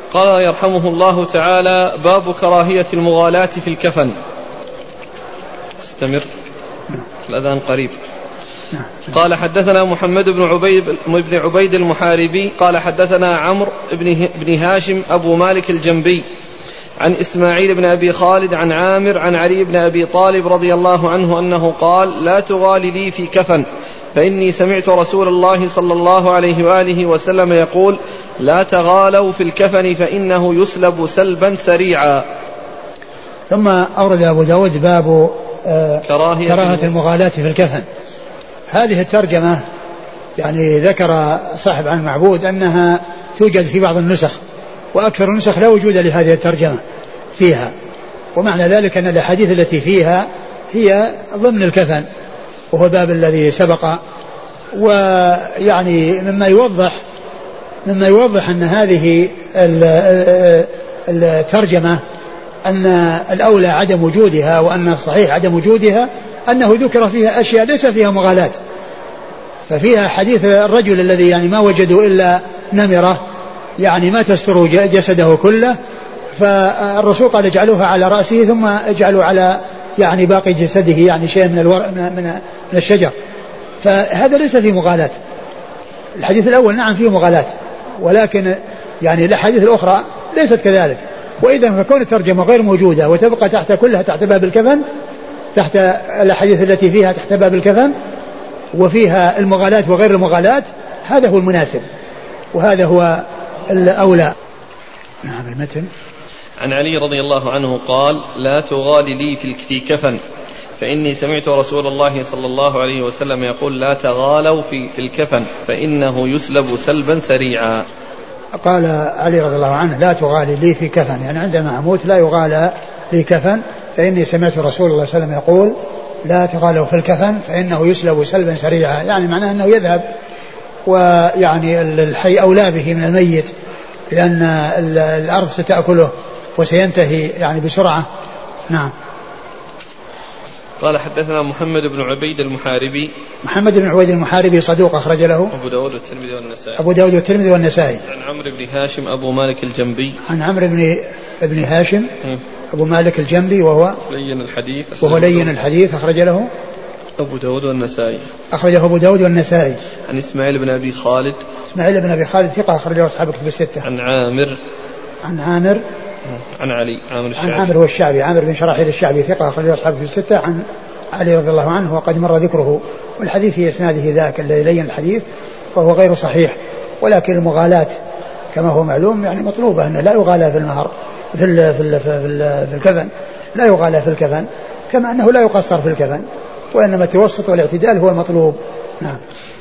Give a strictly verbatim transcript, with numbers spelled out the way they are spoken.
قال يرحمه الله تعالى: باب كراهية المغالاة في الكفن. استمر، الأذان قريب. قال حدثنا محمد بن عبيد بن عبيد المحاربي قال حدثنا عمرو بن هاشم أبو مالك الجنبي عن إسماعيل بن أبي خالد عن عامر عن علي بن أبي طالب رضي الله عنه أنه قال: لا تغال لي في كفن فإني سمعت رسول الله صلى الله عليه وآله وسلم يقول: لا تغالوا في الكفن فإنه يسلب سلبا سريعا. ثم أورد أبو داود باب آه كراهية, كراهية المغالاة في الكفن. هذه الترجمة يعني ذكر صاحب عن المعبود أنها توجد في بعض النسخ، وأكثر النسخ لا وجود لهذه الترجمة فيها، ومعنى ذلك أن الأحاديث التي فيها هي ضمن الكفن، وهو الباب الذي سبق. ويعني مما يوضح مما يوضح أن هذه الترجمة أن الأولى عدم وجودها، وأن الصحيح عدم وجودها، أنه ذكر فيها أشياء ليس فيها مغالاة. ففيها حديث الرجل الذي يعني ما وجدوا إلا نمرة يعني ما تستر جسده كله، فالرسول قال: اجعلوها على رأسه ثم اجعلوا على يعني باقي جسده يعني شيء من الور من, من الشجر. فهذا ليس فيه مغالاة. الحديث الأول نعم فيه مغالاة، ولكن يعني الأحاديث الأخرى ليست كذلك. وإذا فكون الترجمة غير موجودة وتبقى تحت كلها تحت باب الكفن، تحت الأحاديث التي فيها تحت باب الكفن وفيها المغالاة وغير المغالاة، هذا هو المناسب وهذا هو الأولى. نعم. المتن عن علي رضي الله عنه قال: لا تغال لي في كفن فإني سمعت رسول الله صلى الله عليه وسلم يقول: لا تغالوا في, في الكفن فإنه يسلب سلبا سريعا. قال علي رضي الله عنه: لا تغالي لي في كفن، يعني عندما أموت لا يغالى لي كفن، فإني سمعت رسول الله صلى الله عليه وسلم يقول: لا تغالوا في الكفن فإنه يسلب سلبا سريعا، يعني معناه أنه يذهب، ويعني الحي أولى به من الميت، لأن الأرض ستأكله وسينتهي يعني بسرعة. نعم. قال حدثنا محمد بن عبيد المحاربي. محمد بن عبيد المحاربي صدوق أخرج له أبو داود والترمذي والنسائي. أبو داود والترمذي والنسائي. عن عمرو بن هاشم أبو مالك الجنبي. عن عمرو بن ابن هاشم م. أبو مالك الجنبي وهو لين الحديث. وهو لين الحديث أخرج له أبو داود والنسائي. أخرجه أبو داود والنسائي. عن إسماعيل بن أبي خالد. إسماعيل بن أبي خالد ثقة أخرجه أصحاب كتب الستة. عن عامر. عن عامر. عن علي عامر الشعبي. عن عامر والشعبي عامر بن شراحيل الشعبي ثقة أخرجه أصحاب كتب الستة. عن علي رضي الله عنه وقد مر ذكره، والحديث في إسناده ذاك الذي لين الحديث وهو غير صحيح، ولكن المغالاة كما هو معلوم يعني مطلوبة، أنه لا يغالى في المهر في ال في ال في, ال في الكفن، لا يغالى في الكفن، كما أنه لا يقصر في الكفن، وإنما التوسط والاعتدال هو المطلوب. نعم.